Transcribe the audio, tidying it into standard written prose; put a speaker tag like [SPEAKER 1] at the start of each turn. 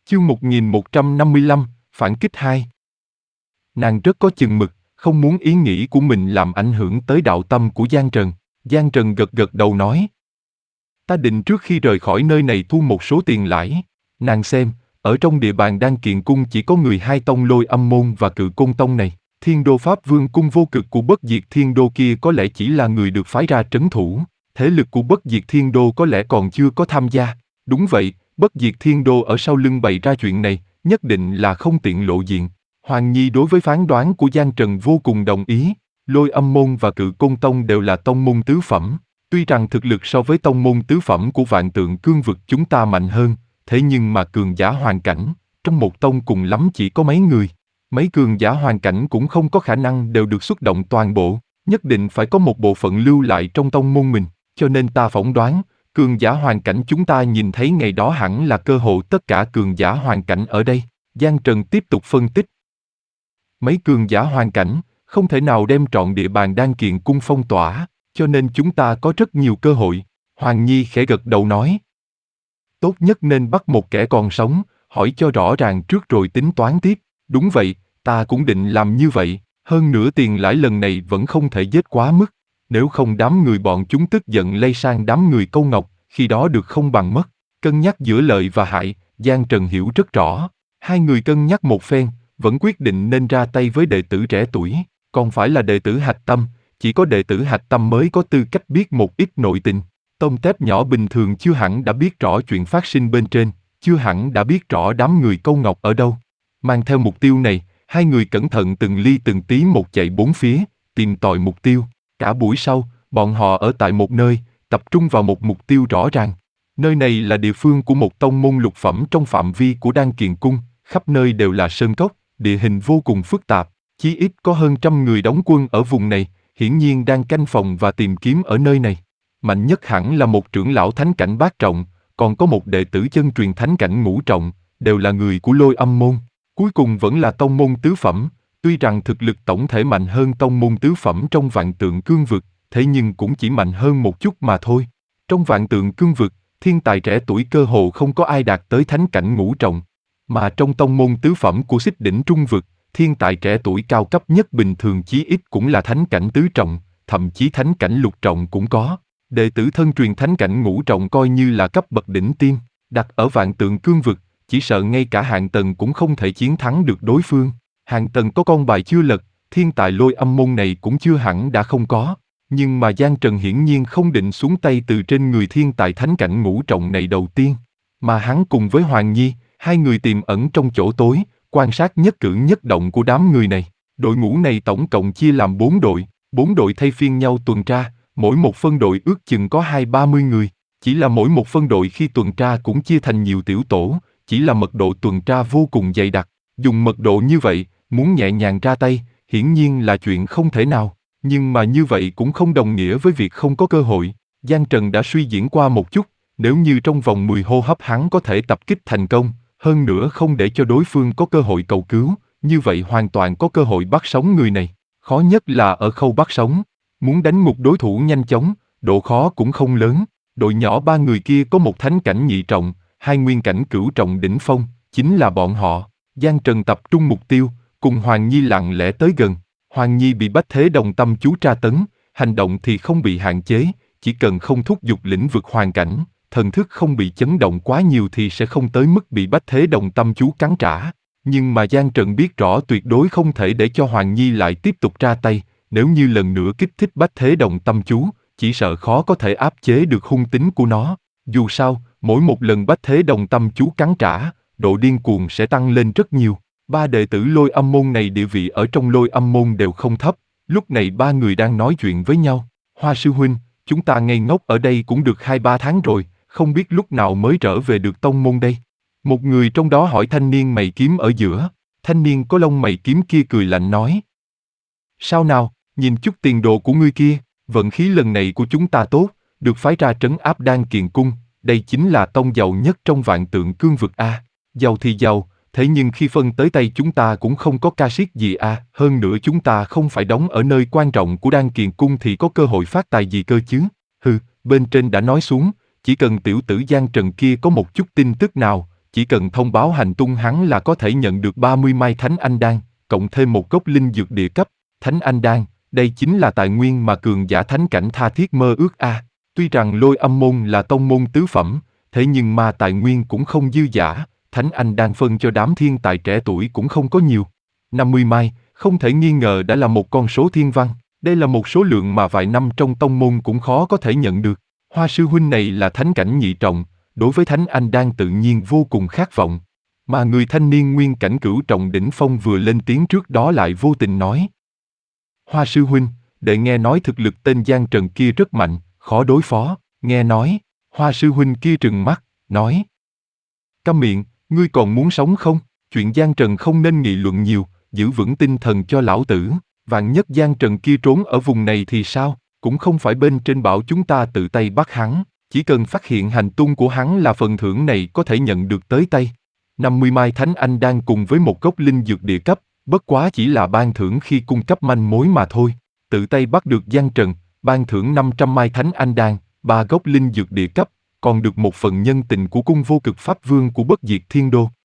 [SPEAKER 1] Chương 1155, Phản kích 2. Nàng rất có chừng mực, không muốn ý nghĩ của mình làm ảnh hưởng tới đạo tâm của Giang Trần. Giang Trần gật gật đầu nói. Ta định trước khi rời khỏi nơi này thu một số tiền lãi. Nàng xem, ở trong địa bàn Đan Kiền Cung chỉ có người hai tông Lôi Âm Môn và Cự Côn Tông này. Thiên Đô Pháp Vương Cung vô cực của Bất Diệt Thiên Đô kia có lẽ chỉ là người được phái ra trấn thủ. Thế lực của Bất Diệt Thiên Đô có lẽ còn chưa có tham gia. Đúng vậy, Bất Diệt Thiên Đô ở sau lưng bày ra chuyện này, nhất định là không tiện lộ diện. Hoàng Nhi đối với phán đoán của Giang Trần vô cùng đồng ý. Lôi Âm Môn và Cự Côn Tông đều là tông môn tứ phẩm. Tuy rằng thực lực so với tông môn tứ phẩm của Vạn Tượng Cương Vực chúng ta mạnh hơn, thế nhưng mà cường giả hoàn cảnh, trong một tông cùng lắm chỉ có mấy người. Mấy cường giả hoàn cảnh cũng không có khả năng đều được xuất động toàn bộ, nhất định phải có một bộ phận lưu lại trong tông môn mình, cho nên ta phỏng đoán, cường giả hoàn cảnh chúng ta nhìn thấy ngày đó hẳn là cơ hội tất cả cường giả hoàn cảnh ở đây. Giang Trần tiếp tục phân tích. Mấy cường giả hoàn cảnh, không thể nào đem trọn địa bàn Đan Kiền Cung phong tỏa, cho nên chúng ta có rất nhiều cơ hội. Hoàng Nhi khẽ gật đầu nói. Tốt nhất nên bắt một kẻ còn sống, hỏi cho rõ ràng trước rồi tính toán tiếp. Đúng vậy, ta cũng định làm như vậy, hơn nữa tiền lãi lần này vẫn không thể giết quá mức. Nếu không đám người bọn chúng tức giận lây sang đám người Câu Ngọc, khi đó được không bằng mất. Cân nhắc giữa lợi và hại, Giang Trần hiểu rất rõ. Hai người cân nhắc một phen, vẫn quyết định nên ra tay với đệ tử trẻ tuổi, còn phải là đệ tử hạch tâm, chỉ có đệ tử hạch tâm mới có tư cách biết một ít nội tình. Tôm tép nhỏ bình thường chưa hẳn đã biết rõ chuyện phát sinh bên trên, chưa hẳn đã biết rõ đám người Câu Ngọc ở đâu. Mang theo mục tiêu này, hai người cẩn thận từng ly từng tí một chạy bốn phía, tìm tòi mục tiêu. Cả buổi sau, bọn họ ở tại một nơi, tập trung vào một mục tiêu rõ ràng. Nơi này là địa phương của một tông môn lục phẩm trong phạm vi của Đan Kiền Cung, khắp nơi đều là sơn cốc, địa hình vô cùng phức tạp, chí ít có hơn 100 người đóng quân ở vùng này, hiển nhiên đang canh phòng và tìm kiếm ở nơi này. Mạnh nhất hẳn là một trưởng lão thánh cảnh bát trọng, còn có một đệ tử chân truyền thánh cảnh ngũ trọng, đều là người của Lôi Âm Môn. Cuối cùng vẫn là tông môn tứ phẩm, tuy rằng thực lực tổng thể mạnh hơn tông môn tứ phẩm trong Vạn Tượng Cương Vực, thế nhưng cũng chỉ mạnh hơn một chút mà thôi. Trong Vạn Tượng Cương Vực, thiên tài trẻ tuổi cơ hồ không có ai đạt tới thánh cảnh ngũ trọng, mà trong tông môn tứ phẩm của Xích Đỉnh Trung Vực, thiên tài trẻ tuổi cao cấp nhất bình thường chí ít cũng là thánh cảnh tứ trọng, thậm chí thánh cảnh lục trọng cũng có. Đệ tử thân truyền thánh cảnh ngũ trọng coi như là cấp bậc đỉnh tiêm, đặt ở Vạn Tượng Cương Vực, chỉ sợ ngay cả Hạng Tần cũng không thể chiến thắng được đối phương. Hạng Tần có con bài chưa lật, thiên tài Lôi Âm Môn này cũng chưa hẳn đã không có. Nhưng mà Giang Trần hiển nhiên không định xuống tay từ trên người thiên tài thánh cảnh ngũ trọng này đầu tiên. Mà hắn cùng với Hoàng Nhi, hai người tiềm ẩn trong chỗ tối, quan sát nhất cử nhất động của đám người này. Đội ngũ này tổng cộng chia làm 4 đội thay phiên nhau tuần tra, mỗi một phân đội ước chừng có 20-30 người. Chỉ là mỗi một phân đội khi tuần tra cũng chia thành nhiều tiểu tổ, chỉ là mật độ tuần tra vô cùng dày đặc. Dùng mật độ như vậy, muốn nhẹ nhàng ra tay, hiển nhiên là chuyện không thể nào. Nhưng mà như vậy cũng không đồng nghĩa với việc không có cơ hội. Giang Trần đã suy diễn qua một chút, nếu như trong vòng 10 hô hấp hắn có thể tập kích thành công, hơn nữa không để cho đối phương có cơ hội cầu cứu, như vậy hoàn toàn có cơ hội bắt sống người này. Khó nhất là ở khâu bắt sống. Muốn đánh ngục đối thủ nhanh chóng, độ khó cũng không lớn. Đội nhỏ 3 người kia có một thánh cảnh nhị trọng, 2 nguyên cảnh cửu trọng đỉnh phong, chính là bọn họ. Giang Trần tập trung mục tiêu, cùng Hoàng Nhi lặng lẽ tới gần. Hoàng Nhi bị Bách Thế Đồng Tâm Chú tra tấn, hành động thì không bị hạn chế, chỉ cần không thúc giục lĩnh vực hoàn cảnh, thần thức không bị chấn động quá nhiều thì sẽ không tới mức bị Bách Thế Đồng Tâm Chú cắn trả. Nhưng mà Giang Trần biết rõ tuyệt đối không thể để cho Hoàng Nhi lại tiếp tục ra tay, nếu như lần nữa kích thích Bách Thế Đồng Tâm Chú, chỉ sợ khó có thể áp chế được hung tính của nó. Dù sao, mỗi một lần Bách Thế Đồng Tâm Chú cắn trả, độ điên cuồng sẽ tăng lên rất nhiều. 3 đệ tử Lôi Âm Môn này địa vị ở trong Lôi Âm Môn đều không thấp, lúc này 3 người đang nói chuyện với nhau. Hoa sư huynh, chúng ta ngây ngốc ở đây cũng được 2-3 tháng rồi, không biết lúc nào mới trở về được tông môn đây. Một người trong đó hỏi thanh niên mày kiếm ở giữa, thanh niên có lông mày kiếm kia cười lạnh nói. Sao nào, nhìn chút tiền đồ của ngươi kia, vận khí lần này của chúng ta tốt, được phái ra trấn áp Đan Kiền Cung, đây chính là tông giàu nhất trong Vạn Tượng Cương Vực a. Giàu thì giàu, thế nhưng khi phân tới tay chúng ta cũng không có ca siết gì a. Hơn nữa chúng ta không phải đóng ở nơi quan trọng của Đan Kiền Cung thì có cơ hội phát tài gì cơ chứ. Bên trên đã nói xuống, chỉ cần tiểu tử Giang Trần kia có một chút tin tức nào, chỉ cần thông báo hành tung hắn là có thể nhận được 30 mai Thánh Anh Đan, cộng thêm một gốc linh dược địa cấp. Thánh Anh Đan, đây chính là tài nguyên mà cường giả thánh cảnh tha thiết mơ ước a. Tuy rằng Lôi Âm môn là tông môn tứ phẩm, thế nhưng mà tài nguyên cũng không dư dả, Thánh Anh Đan phân cho đám thiên tài trẻ tuổi cũng không có nhiều. 50 mai, không thể nghi ngờ đã là một con số thiên văn, đây là một số lượng mà vài năm trong tông môn cũng khó có thể nhận được. Hoa sư huynh này là thánh cảnh nhị trọng, đối với Thánh Anh Đan tự nhiên vô cùng khát vọng. Mà người thanh niên nguyên cảnh cửu trọng đỉnh phong vừa lên tiếng trước đó lại vô tình nói. Hoa sư huynh, đệ nghe nói thực lực tên Giang Trần kia rất mạnh, khó đối phó, nghe nói. Hoa sư huynh kia trừng mắt, nói. Câm miệng, ngươi còn muốn sống không? Chuyện Giang Trần không nên nghị luận nhiều, giữ vững tinh thần cho lão tử. Vạn nhất Giang Trần kia trốn ở vùng này thì sao? Cũng không phải bên trên bảo chúng ta tự tay bắt hắn. Chỉ cần phát hiện hành tung của hắn là phần thưởng này có thể nhận được tới tay. 50 mai Thánh Anh Đan cùng với một gốc linh dược địa cấp, bất quá chỉ là ban thưởng khi cung cấp manh mối mà thôi. Tự tay bắt được Giang Trần, ban thưởng 500 mai Thánh Anh Đan, 3 gốc linh dược địa cấp, còn được một phần nhân tình của cung vô cực Pháp Vương của Bất Diệt Thiên Đô.